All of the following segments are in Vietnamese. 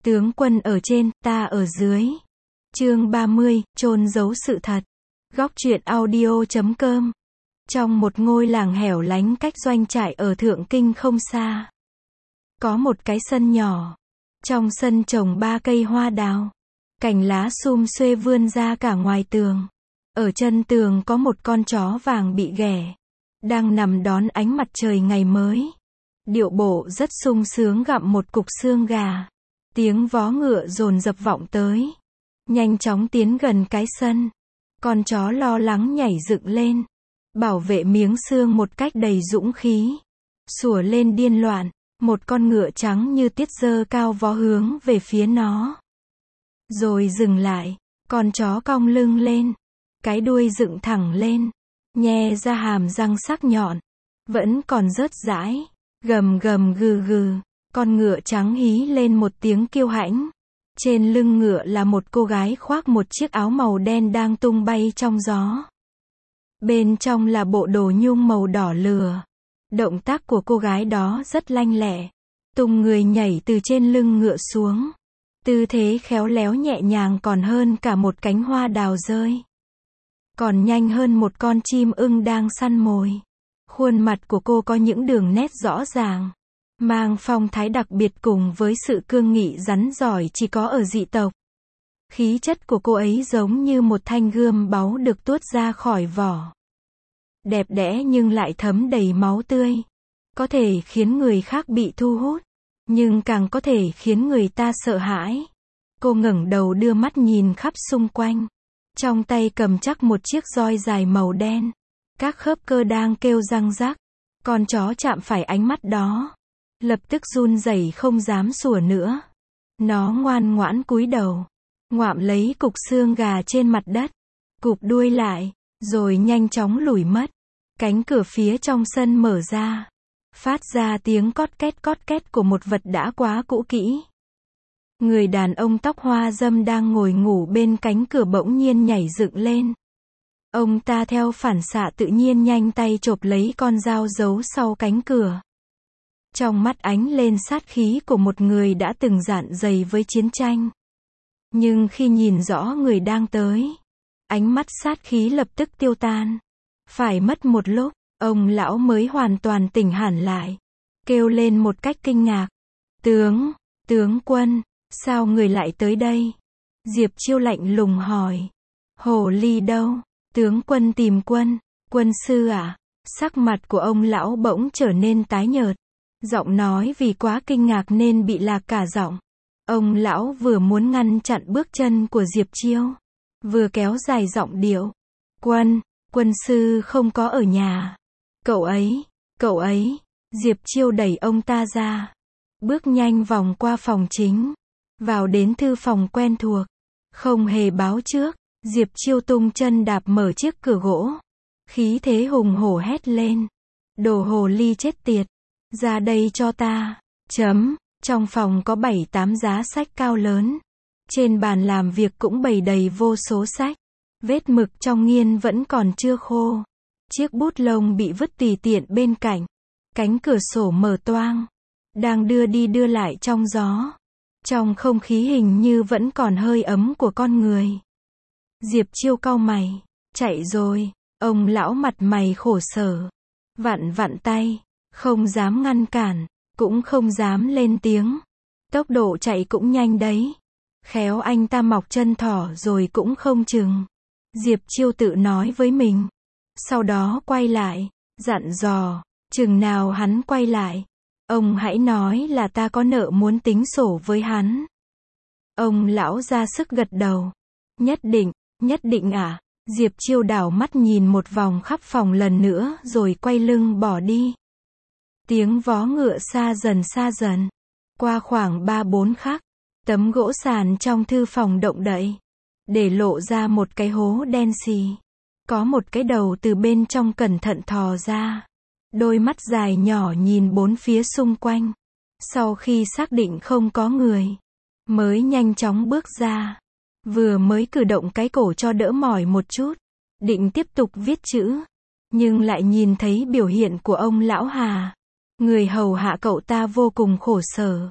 Tướng quân ở trên, ta ở dưới. Chương 30, chôn giấu sự thật. Góc truyện audio.com. Trong một ngôi làng hẻo lánh cách doanh trại ở Thượng Kinh không xa, có một cái sân nhỏ. Trong sân trồng 3 cây hoa đào. Cành lá sum xuê vươn ra cả ngoài tường. Ở chân tường có một con chó vàng bị ghẻ, đang nằm đón ánh mặt trời ngày mới. Điệu bộ rất sung sướng gặm một cục xương gà. Tiếng vó ngựa dồn dập vọng tới. Nhanh chóng tiến gần cái sân. Con chó lo lắng nhảy dựng lên, bảo vệ miếng xương một cách đầy dũng khí. Sủa lên điên loạn. Một con ngựa trắng như tiết giơ cao vó hướng về phía nó. Rồi dừng lại. Con chó cong lưng lên. Cái đuôi dựng thẳng lên. Nhe ra hàm răng sắc nhọn. Vẫn còn rớt rãi. Gầm gầm gừ gừ. Con ngựa trắng hí lên một tiếng kiêu hãnh. Trên lưng ngựa là một cô gái khoác một chiếc áo màu đen đang tung bay trong gió. Bên trong là bộ đồ nhung màu đỏ lửa. Động tác của cô gái đó rất lanh lẹ. Tung người nhảy từ trên lưng ngựa xuống. Tư thế khéo léo nhẹ nhàng còn hơn cả một cánh hoa đào rơi. Còn nhanh hơn một con chim ưng đang săn mồi. Khuôn mặt của cô có những đường nét rõ ràng, mang phong thái đặc biệt cùng với sự cương nghị rắn giỏi chỉ có ở dị tộc. Khí chất của cô ấy giống như một thanh gươm báu được tuốt ra khỏi vỏ. Đẹp đẽ nhưng lại thấm đầy máu tươi. Có thể khiến người khác bị thu hút, nhưng càng có thể khiến người ta sợ hãi. Cô ngẩng đầu đưa mắt nhìn khắp xung quanh. Trong tay cầm chắc một chiếc roi dài màu đen. Các khớp cơ đang kêu răng rắc. Con chó chạm phải ánh mắt đó, lập tức run rẩy không dám sủa nữa. Nó ngoan ngoãn cúi đầu, ngoạm lấy cục xương gà trên mặt đất, cụp đuôi lại, rồi nhanh chóng lủi mất. Cánh cửa phía trong sân mở ra, phát ra tiếng cót két của một vật đã quá cũ kỹ. Người đàn ông tóc hoa râm đang ngồi ngủ bên cánh cửa bỗng nhiên nhảy dựng lên. Ông ta theo phản xạ tự nhiên nhanh tay chộp lấy con dao giấu sau cánh cửa. Trong mắt ánh lên sát khí của một người đã từng rạn rầy với chiến tranh. Nhưng khi nhìn rõ người đang tới, ánh mắt sát khí lập tức tiêu tan. Phải mất một lúc, ông lão mới hoàn toàn tỉnh hẳn lại. Kêu lên một cách kinh ngạc. Tướng quân, sao người lại tới đây? Diệp Chiêu lạnh lùng hỏi. Hồ ly đâu? Tướng quân tìm quân sư à? Sắc mặt của ông lão bỗng trở nên tái nhợt. Giọng nói vì quá kinh ngạc nên bị lạc cả giọng. Ông lão vừa muốn ngăn chặn bước chân của Diệp Chiêu, vừa kéo dài giọng điệu. Quân sư không có ở nhà. Cậu ấy. Diệp Chiêu đẩy ông ta ra. Bước nhanh vòng qua phòng chính. Vào đến thư phòng quen thuộc. Không hề báo trước. Diệp Chiêu tung chân đạp mở chiếc cửa gỗ. Khí thế hùng hổ hét lên. Đồ hồ ly chết tiệt. Ra đây cho ta. Trong phòng có 7-8 giá sách cao lớn. Trên bàn làm việc cũng bày đầy vô số sách. Vết mực trong nghiên vẫn còn chưa khô. Chiếc bút lông bị vứt tùy tiện bên cạnh. Cánh cửa sổ mở toang, đang đưa đi đưa lại trong gió. Trong không khí hình như vẫn còn hơi ấm của con người. Diệp Chiêu cau mày. Chạy rồi. Ông lão mặt mày khổ sở. Vặn tay. Không dám ngăn cản. Cũng không dám lên tiếng. Tốc độ chạy cũng nhanh đấy. Khéo anh ta mọc chân thỏ rồi cũng không chừng. Diệp Chiêu tự nói với mình. Sau đó quay lại. Dặn dò. Chừng nào hắn quay lại, ông hãy nói là ta có nợ muốn tính sổ với hắn. Ông lão ra sức gật đầu. Nhất định à? Diệp Chiêu đảo mắt nhìn một vòng khắp phòng lần nữa rồi quay lưng bỏ đi. Tiếng vó ngựa xa dần. Qua khoảng 3-4 khắc, tấm gỗ sàn trong thư phòng động đậy, để lộ ra một cái hố đen xì. Có một cái đầu từ bên trong cẩn thận thò ra. Đôi mắt dài nhỏ nhìn bốn phía xung quanh. Sau khi xác định không có người, mới nhanh chóng bước ra. Vừa mới cử động cái cổ cho đỡ mỏi một chút, định tiếp tục viết chữ, nhưng lại nhìn thấy biểu hiện của ông lão Hà. Người hầu hạ cậu ta vô cùng khổ sở.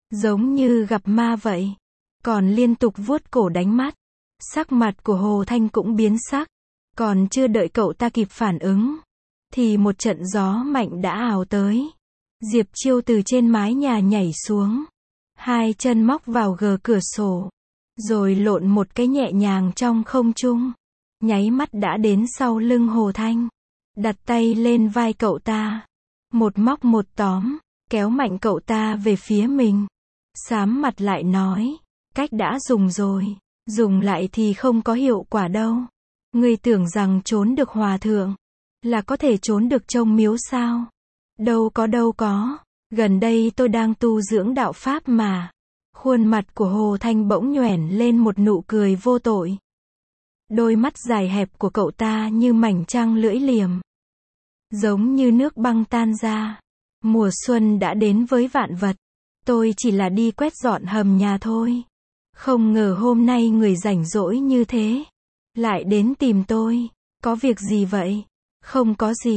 giống như gặp ma vậy. Còn liên tục vuốt cổ đánh mắt. Sắc mặt của Hồ Thanh cũng biến sắc. Còn chưa đợi cậu ta kịp phản ứng, thì một trận gió mạnh đã ào tới. Diệp Chiêu từ trên mái nhà nhảy xuống. Hai chân móc vào gờ cửa sổ. Rồi lộn một cái nhẹ nhàng trong không trung. Nháy mắt đã đến sau lưng Hồ Thanh. Đặt tay lên vai cậu ta. Một móc một tóm. Kéo mạnh cậu ta về phía mình. Sám mặt lại nói. Cách đã dùng rồi. Dùng lại thì không có hiệu quả đâu. Ngươi tưởng rằng trốn được hòa thượng là có thể trốn được trong miếu sao? Đâu có. Gần đây tôi đang tu dưỡng đạo pháp mà. Khuôn mặt của Hồ Thanh bỗng nhoẻn lên một nụ cười vô tội. Đôi mắt dài hẹp của cậu ta như mảnh trăng lưỡi liềm. Giống như nước băng tan ra. Mùa xuân đã đến với vạn vật. Tôi chỉ là đi quét dọn hầm nhà thôi. Không ngờ hôm nay người rảnh rỗi như thế lại đến tìm tôi. Có việc gì vậy? Không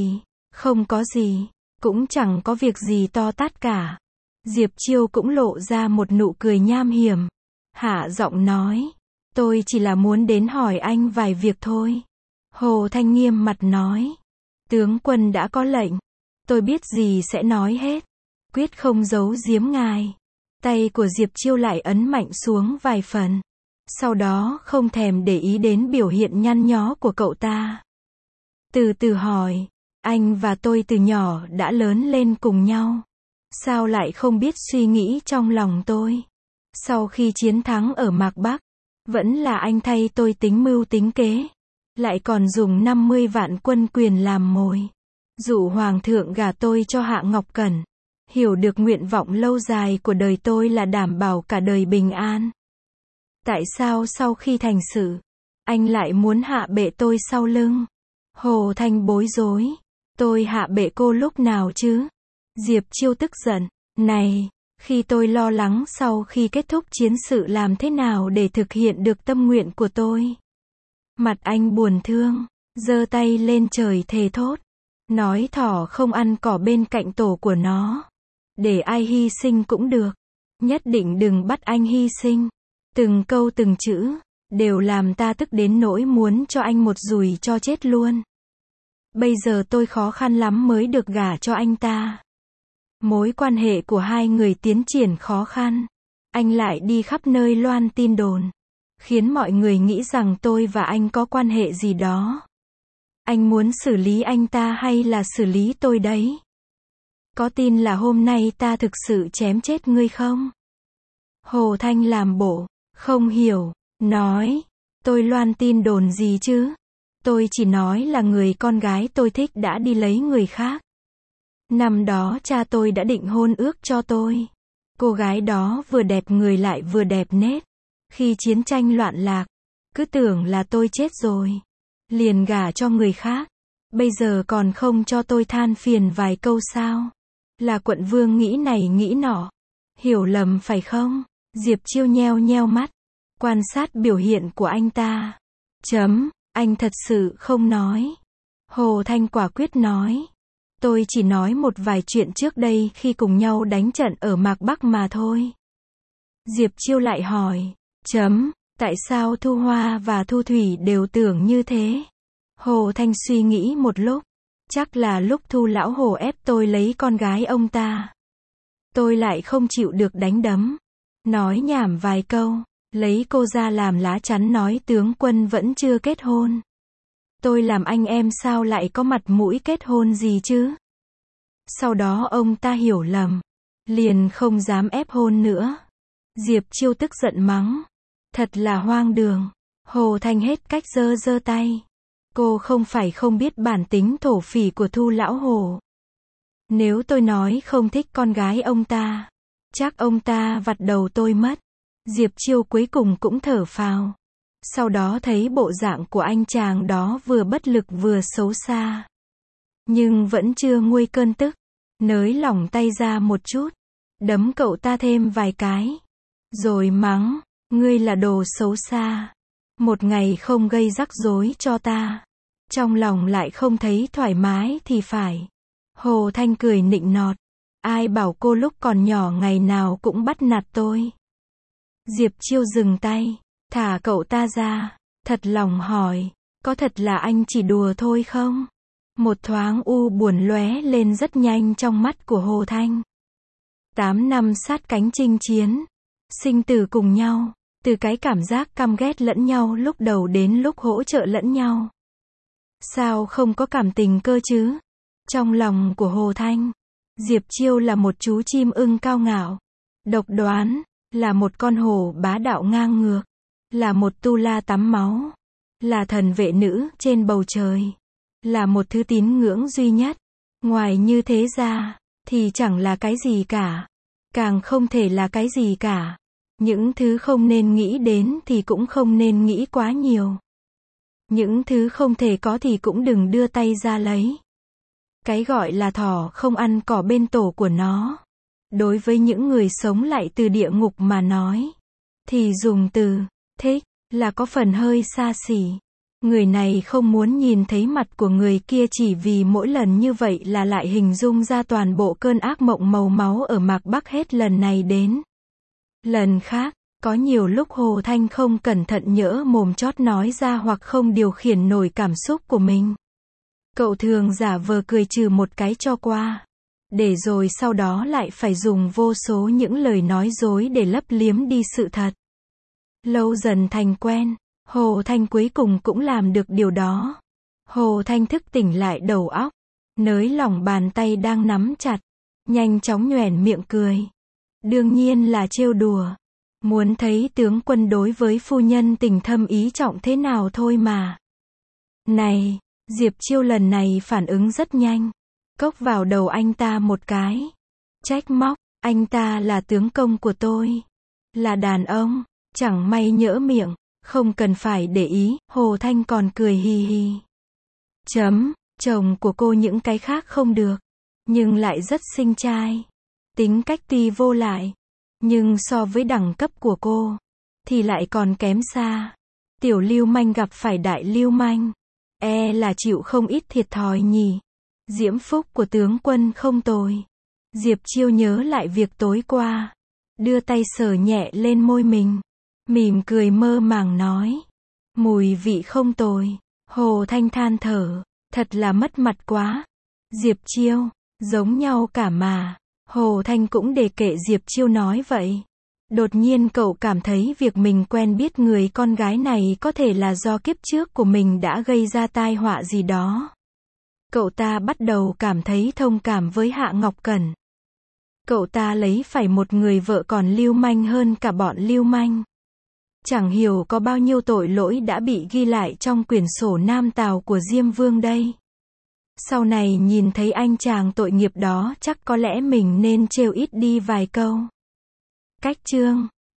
có gì. Cũng chẳng có việc gì to tát cả. Diệp Chiêu cũng lộ ra một nụ cười nham hiểm. Hạ giọng nói. Tôi chỉ là muốn đến hỏi anh vài việc thôi. Hồ Thanh nghiêm mặt nói. Tướng quân đã có lệnh. Tôi biết gì sẽ nói hết. Quyết không giấu giếm ngài. Tay của Diệp Chiêu lại ấn mạnh xuống vài phần. Sau đó không thèm để ý đến biểu hiện nhăn nhó của cậu ta. Từ từ hỏi. Anh và tôi từ nhỏ đã lớn lên cùng nhau. Sao lại không biết suy nghĩ trong lòng tôi? Sau khi chiến thắng ở Mạc Bắc, vẫn là anh thay tôi tính mưu tính kế. Lại còn dùng 50 vạn quân quyền làm mồi. Dụ hoàng thượng gả tôi cho Hạ Ngọc Cẩn. Hiểu được nguyện vọng lâu dài của đời tôi là đảm bảo cả đời bình an. Tại sao sau khi thành sự, anh lại muốn hạ bệ tôi sau lưng? Hồ Thanh bối rối. Tôi hạ bệ cô lúc nào chứ? Diệp Chiêu tức giận. Này, khi tôi lo lắng sau khi kết thúc chiến sự làm thế nào để thực hiện được tâm nguyện của tôi. Mặt anh buồn thương, giơ tay lên trời thề thốt. Nói thỏ không ăn cỏ bên cạnh tổ của nó. Để ai hy sinh cũng được. Nhất định đừng bắt anh hy sinh. Từng câu từng chữ, đều làm ta tức đến nỗi muốn cho anh một dùi cho chết luôn. Bây giờ tôi khó khăn lắm mới được gả cho anh ta. Mối quan hệ của hai người tiến triển khó khăn. Anh lại đi khắp nơi loan tin đồn. Khiến mọi người nghĩ rằng tôi và anh có quan hệ gì đó. Anh muốn xử lý anh ta hay là xử lý tôi đấy? Có tin là hôm nay ta thực sự chém chết ngươi không? Hồ Thanh làm bộ, không hiểu, nói. Tôi loan tin đồn gì chứ? Tôi chỉ nói là người con gái tôi thích đã đi lấy người khác. Năm đó cha tôi đã định hôn ước cho tôi. Cô gái đó vừa đẹp người lại vừa đẹp nết. Khi chiến tranh loạn lạc, cứ tưởng là tôi chết rồi. Liền gả cho người khác. Bây giờ còn không cho tôi than phiền vài câu sao? Là quận vương nghĩ này nghĩ nọ. Hiểu lầm phải không? Diệp Chiêu nheo nheo mắt. Quan sát biểu hiện của anh ta. Anh thật sự không nói. Hồ Thanh quả quyết nói. Tôi chỉ nói một vài chuyện trước đây khi cùng nhau đánh trận ở Mạc Bắc mà thôi. Diệp Chiêu lại hỏi. Tại sao Thu Hoa và Thu Thủy đều tưởng như thế? Hồ Thanh suy nghĩ một lúc. Chắc là lúc Thu lão hồ ép tôi lấy con gái ông ta. Tôi lại không chịu được đánh đấm. Nói nhảm vài câu. Lấy cô ra làm lá chắn nói tướng quân vẫn chưa kết hôn. Tôi làm anh em sao lại có mặt mũi kết hôn gì chứ? Sau đó ông ta hiểu lầm. Liền không dám ép hôn nữa. Diệp Chiêu tức giận mắng. Thật là hoang đường. Hồ Thanh hết cách giơ tay. Cô không phải không biết bản tính thổ phỉ của Thu lão hồ. Nếu tôi nói không thích con gái ông ta, chắc ông ta vặt đầu tôi mất. Diệp Chiêu cuối cùng cũng thở phào. Sau đó thấy bộ dạng của anh chàng đó vừa bất lực vừa xấu xa. Nhưng vẫn chưa nguôi cơn tức. Nới lỏng tay ra một chút. Đấm cậu ta thêm vài cái. Rồi mắng. Ngươi là đồ xấu xa. Một ngày không gây rắc rối cho ta. Trong lòng lại không thấy thoải mái thì phải. Hồ Thanh cười nịnh nọt. Ai bảo cô lúc còn nhỏ ngày nào cũng bắt nạt tôi. Diệp Chiêu dừng tay, thả cậu ta ra, thật lòng hỏi, có thật là anh chỉ đùa thôi không? Một thoáng u buồn lóe lên rất nhanh trong mắt của Hồ Thanh. 8 năm sát cánh chinh chiến, sinh tử cùng nhau, từ cái cảm giác căm ghét lẫn nhau lúc đầu đến lúc hỗ trợ lẫn nhau. Sao không có cảm tình cơ chứ? Trong lòng của Hồ Thanh, Diệp Chiêu là một chú chim ưng cao ngạo, độc đoán, là một con hổ bá đạo ngang ngược, là một tu la tắm máu, là thần vệ nữ trên bầu trời, là một thứ tín ngưỡng duy nhất. Ngoài như thế ra, thì chẳng là cái gì cả, càng không thể là cái gì cả. Những thứ không nên nghĩ đến thì cũng không nên nghĩ quá nhiều. Những thứ không thể có thì cũng đừng đưa tay ra lấy. Cái gọi là thỏ không ăn cỏ bên tổ của nó. Đối với những người sống lại từ địa ngục mà nói, thì dùng từ thích là có phần hơi xa xỉ. Người này không muốn nhìn thấy mặt của người kia chỉ vì mỗi lần như vậy là lại hình dung ra toàn bộ cơn ác mộng màu máu ở Mạc Bắc hết lần này đến lần khác. Có nhiều lúc Hồ Thanh không cẩn thận nhỡ mồm chót nói ra hoặc không điều khiển nổi cảm xúc của mình. Cậu thường giả vờ cười trừ một cái cho qua, để rồi sau đó lại phải dùng vô số những lời nói dối để lấp liếm đi sự thật. Lâu dần thành quen, Hồ Thanh cuối cùng cũng làm được điều đó. Hồ Thanh thức tỉnh lại đầu óc, nới lỏng bàn tay đang nắm chặt, nhanh chóng nhoẻn miệng cười. Đương nhiên là trêu đùa. Muốn thấy tướng quân đối với phu nhân tình thâm ý trọng thế nào thôi mà. Này, Diệp Chiêu lần này phản ứng rất nhanh. Cốc vào đầu anh ta một cái. Trách móc, anh ta là tướng công của tôi. Là đàn ông, chẳng may nhỡ miệng, không cần phải để ý, Hồ Thanh còn cười hì hì. Chồng của cô những cái khác không được, nhưng lại rất xinh trai. Tính cách tuy vô lại, nhưng so với đẳng cấp của cô, thì lại còn kém xa. Tiểu lưu manh gặp phải đại lưu manh, là chịu không ít thiệt thòi nhỉ. Diễm phúc của tướng quân không tồi. Diệp Chiêu nhớ lại việc tối qua, đưa tay sờ nhẹ lên môi mình, mỉm cười mơ màng nói, mùi vị không tồi. Hồ Thanh than thở, thật là mất mặt quá. Diệp Chiêu, giống nhau cả mà. Hồ Thanh cũng để kệ Diệp Chiêu nói vậy. Đột nhiên cậu cảm thấy việc mình quen biết người con gái này có thể là do kiếp trước của mình đã gây ra tai họa gì đó. Cậu ta bắt đầu cảm thấy thông cảm với Hạ Ngọc Cẩn. Cậu ta lấy phải một người vợ còn lưu manh hơn cả bọn lưu manh. Chẳng hiểu có bao nhiêu tội lỗi đã bị ghi lại trong quyển sổ Nam Tào của Diêm Vương đây. Sau này nhìn thấy anh chàng tội nghiệp đó chắc có lẽ mình nên trêu ít đi vài câu. Cách chương